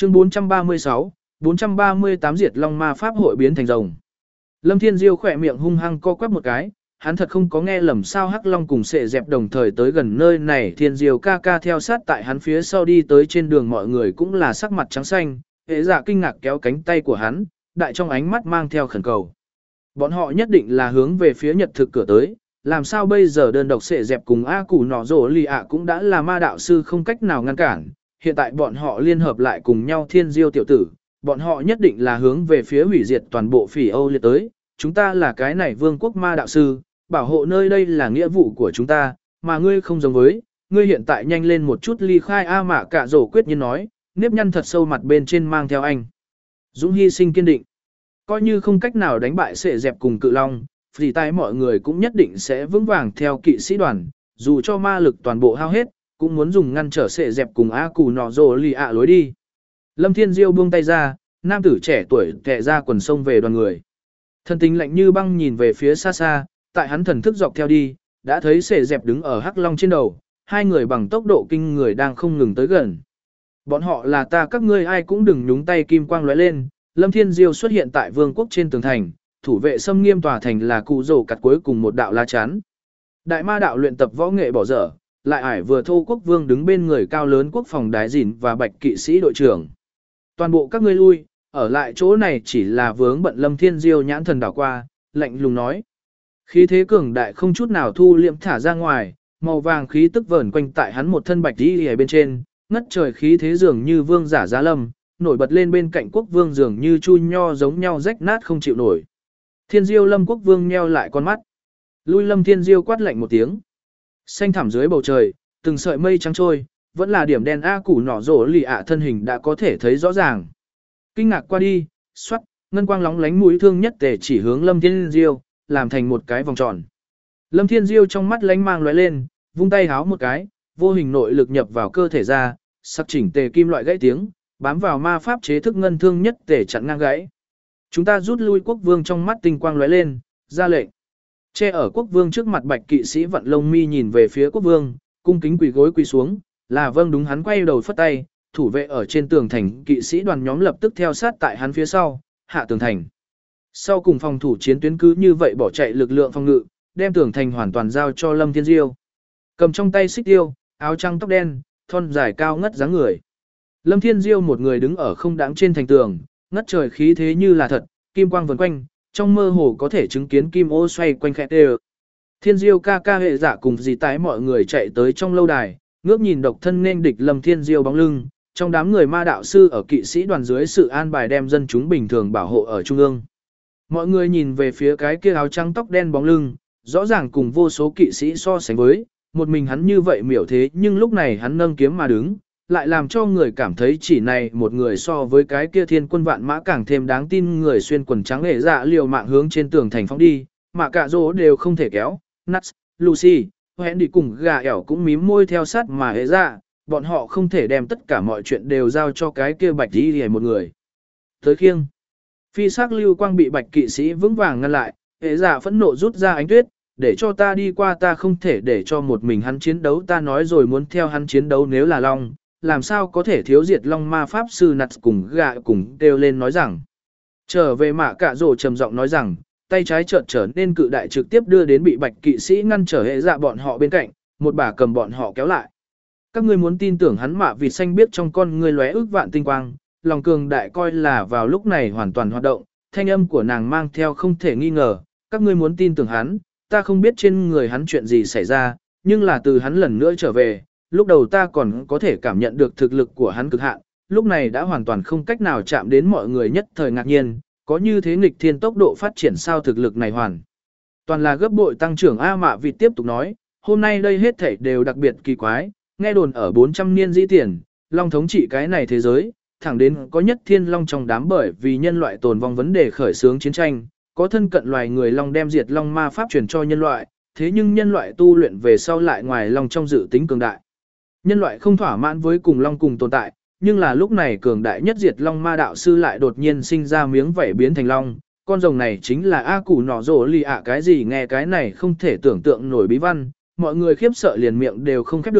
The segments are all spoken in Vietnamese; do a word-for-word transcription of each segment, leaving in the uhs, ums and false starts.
Chương bốn trăm ba mươi sáu, bốn trăm ba mươi tám Diệt Long Ma Pháp hội biến thành rồng. Lâm Thiên Diêu khỏe miệng hung hăng co quắp một cái, hắn thật không có nghe lầm sao Hắc Long cùng Sệ Dẹp đồng thời tới gần nơi này, Thiên Diêu ca ca theo sát tại hắn phía sau đi tới trên đường, mọi người cũng là sắc mặt trắng xanh, Hệ Dạ kinh ngạc kéo cánh tay của hắn, đại trong ánh mắt mang theo khẩn cầu. Bọn họ nhất định là hướng về phía Nhật thực cửa tới, làm sao bây giờ đơn độc Sệ Dẹp cùng A Củ Nọ Rồ Lì ạ cũng đã là ma đạo sư không cách nào ngăn cản, hiện tại bọn họ liên hợp lại cùng nhau Thiên Diêu tiểu tử, bọn họ nhất định là hướng về phía hủy diệt toàn bộ Phỉ Âu liệt tới, chúng ta là cái này vương quốc ma đạo sư, bảo hộ nơi đây là nghĩa vụ của chúng ta, mà ngươi không giống với, ngươi hiện tại nhanh lên một chút ly khai A Mạ Cạ Rổ quyết nhiên nói, nếp nhăn thật sâu mặt bên trên mang theo anh. Dũng hy sinh kiên định, coi như không cách nào đánh bại Sệ Dẹp cùng Cự Long, vì tay mọi người cũng nhất định sẽ vững vàng theo kỵ sĩ đoàn, dù cho ma lực toàn bộ hao hết, cũng muốn dùng ngăn trở Sệ Dẹp cùng A Cù Nọ Rồ Lì ạ lối đi. Lâm Thiên Diêu buông tay ra, nam tử trẻ tuổi tệ ra quần sông về đoàn người. Thần tính lạnh như băng nhìn về phía xa xa, tại hắn thần thức dọc theo đi, đã thấy Sệ Dẹp đứng ở Hắc Long trên đầu, hai người bằng tốc độ kinh người đang không ngừng tới gần. Bọn họ là ta, các ngươi ai cũng đừng nhúng tay, kim quang lóe lên, Lâm Thiên Diêu xuất hiện tại vương quốc trên tường thành, thủ vệ xâm nghiêm tòa thành là cụ rổ cặt cuối cùng một đạo lá chắn. Đại ma đạo luyện tập võ nghệ bỏ dở, lại ải vừa thô quốc vương đứng bên người cao lớn quốc phòng đái dìn và bạch kỵ sĩ đội trưởng. Toàn bộ các ngươi lui, ở lại chỗ này chỉ là vướng bận. Lâm Thiên Diêu nhãn thần đảo qua, lạnh lùng nói. Khí thế cường đại không chút nào thu liệm thả ra ngoài, màu vàng khí tức vờn quanh tại hắn một thân bạch đi ở bên trên, ngất trời khí thế dường như vương giả giá lâm, nổi bật lên bên cạnh quốc vương dường như chu nho giống nhau rách nát không chịu nổi. Thiên Diêu Lâm quốc vương nheo lại con mắt. Lui. Lâm Thiên Diêu quát lạnh một tiếng. Xanh thẳm dưới bầu trời, từng sợi mây trắng trôi, vẫn là điểm đen A Củ Nọ Rồ Lì ạ thân hình đã có thể thấy rõ ràng. Kinh ngạc qua đi, xoát, ngân quang lóng lánh mũi thương nhất tề chỉ hướng Lâm Thiên Diêu, làm thành một cái vòng tròn. Lâm Thiên Diêu trong mắt lánh mang lóe lên, vung tay háo một cái, vô hình nội lực nhập vào cơ thể ra, sắc chỉnh tề kim loại gãy tiếng, bám vào ma pháp chế thức ngân thương nhất tề chặn ngang gãy. Chúng ta rút lui. Quốc vương trong mắt tinh quang lóe lên, ra lệnh. Che ở quốc vương trước mặt bạch kỵ sĩ vận lông mi nhìn về phía quốc vương, cung kính quỳ gối quỳ xuống, là vâng đúng. Hắn quay đầu phất tay, thủ vệ ở trên tường thành kỵ sĩ đoàn nhóm lập tức theo sát tại hắn phía sau, hạ tường thành. Sau cùng phòng thủ chiến tuyến cứ như vậy bỏ chạy lực lượng phòng ngự, đem tường thành hoàn toàn giao cho Lâm Thiên Diêu. Cầm trong tay xích tiêu, áo trắng tóc đen, thon dài cao ngất dáng người. Lâm Thiên Diêu một người đứng ở không đáng trên thành tường, ngất trời khí thế như là thật, kim quang vần quanh, trong mơ hồ có thể chứng kiến kim ô xoay quanh khẽ tê. Thiên Diêu ca ca Hệ Dạ cùng dì tái mọi người chạy tới trong lâu đài, ngước nhìn độc thân nên địch Lâm Thiên Diêu bóng lưng, trong đám người ma đạo sư ở kỵ sĩ đoàn dưới sự an bài đem dân chúng bình thường bảo hộ ở trung ương. Mọi người nhìn về phía cái kia áo trắng tóc đen bóng lưng, rõ ràng cùng vô số kỵ sĩ so sánh với, một mình hắn như vậy miểu thế, nhưng lúc này hắn nâng kiếm mà đứng, lại làm cho người cảm thấy chỉ này một người so với cái kia thiên quân vạn mã càng thêm đáng tin. Người xuyên quần trắng Hệ Dạ liều mạng hướng trên tường thành phóng đi, mà cả rỗ đều không thể kéo. Nuts, Lucy, hẹn đi cùng gà ẻo cũng mím môi theo sát mà Hệ Dạ, bọn họ không thể đem tất cả mọi chuyện đều giao cho cái kia bạch đi hề một người. Tới khiêng, phi sắc lưu quang bị bạch kỵ sĩ vững vàng ngăn lại, Hệ Dạ phẫn nộ rút ra ánh tuyết, để cho ta đi qua, ta không thể để cho một mình hắn chiến đấu, ta nói rồi muốn theo hắn chiến đấu, nếu là Long, làm sao có thể thiếu diệt Long ma pháp sư. Nặt cùng gạ cùng kêu lên nói rằng. Trở về Mạ Cạ Rổ trầm giọng nói rằng, tay trái chợt trở nên cự đại trực tiếp đưa đến bị bạch kỵ sĩ ngăn trở Hệ Dạ bọn họ bên cạnh, một bà cầm bọn họ kéo lại. Các ngươi muốn tin tưởng hắn. Mạ vịt xanh biết trong con ngươi lóe ước vạn tinh quang, lòng cường đại coi là vào lúc này hoàn toàn hoạt động, thanh âm của nàng mang theo không thể nghi ngờ, các ngươi muốn tin tưởng hắn, ta không biết trên người hắn chuyện gì xảy ra, nhưng là từ hắn lần nữa trở về, lúc đầu ta còn có thể cảm nhận được thực lực của hắn cực hạn, lúc này đã hoàn toàn không cách nào chạm đến. Mọi người nhất thời ngạc nhiên, có như thế nghịch thiên tốc độ phát triển sao, thực lực này hoàn toàn là gấp bội tăng trưởng. A Mạ vịt tiếp tục nói, hôm nay đây hết thảy đều đặc biệt kỳ quái, nghe đồn ở bốn trăm niên dĩ tiền, Long thống trị cái này thế giới, thẳng đến có nhất thiên Long trong đám bởi vì nhân loại tồn vong vấn đề khởi xướng chiến tranh, có thân cận loài người Long đem diệt Long ma pháp truyền cho nhân loại, thế nhưng nhân loại tu luyện về sau lại ngoài Long trong dự tính cường đại. Nhân loại không thỏa mãn với cùng Long cùng tồn tại, nhưng là lúc này cường đại nhất diệt Long ma đạo sư lại đột nhiên sinh ra miếng vảy biến thành Long, con rồng này chính là A Củ Nọ Rồ Lì ạ. Cái gì? Nghe cái này không thể tưởng tượng nổi bí văn, mọi người khiếp sợ liền miệng đều không khép được,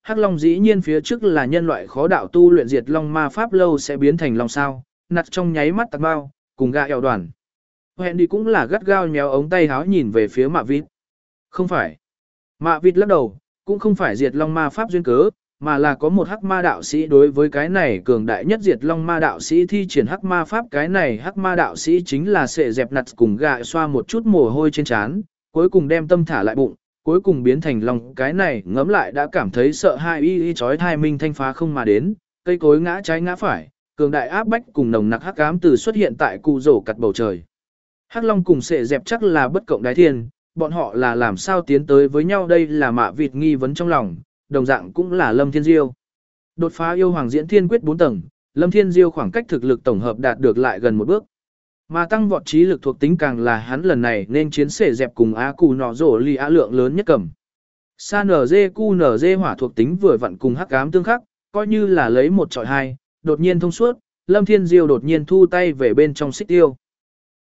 Hắc Long dĩ nhiên phía trước là nhân loại khó đạo tu luyện diệt long ma pháp lâu sẽ biến thành long sao, nặt trong nháy mắt tạc bao, cùng gạ eo đoàn. Hẹn đi cũng là gắt gao nhéo ống tay háo nhìn về phía mạ vịt. Không phải. Mạ vịt lắc đầu, cũng không phải diệt long ma pháp duyên cớ, mà là có một hắc ma đạo sĩ đối với cái này cường đại nhất diệt long ma đạo sĩ thi triển hắc ma pháp. Cái này hắc ma đạo sĩ chính là sệ dẹp nặt cùng gạ xoa một chút mồ hôi trên trán, cuối cùng đem tâm thả lại bụng, cuối cùng biến thành long. Cái này ngấm lại đã cảm thấy sợ hai y y chói thai minh thanh phá không mà đến, cây cối ngã trái ngã phải, cường đại áp bách cùng nồng nặc hắc ám từ xuất hiện tại cụ rổ cặt bầu trời. Hắc long cùng sệ dẹp chắc là bất cộng đái thiên, bọn họ là làm sao tiến tới với nhau, đây là mạ vịt nghi vấn trong lòng, đồng dạng cũng là Lâm Thiên Diêu. Đột phá yêu hoàng diễn thiên quyết bốn tầng, Lâm Thiên Diêu khoảng cách thực lực tổng hợp đạt được lại gần một bước. Mà tăng vọt trí lực thuộc tính càng là hắn lần này nên chiến sệ dẹp cùng A Cù nọ rổ lì á lượng lớn nhất cầm. Sa nở dê cu nở dê hỏa thuộc tính vừa vặn cùng hắc ám tương khắc, coi như là lấy một trọi hai, đột nhiên thông suốt, Lâm Thiên Diêu đột nhiên thu tay về bên trong xích tiêu.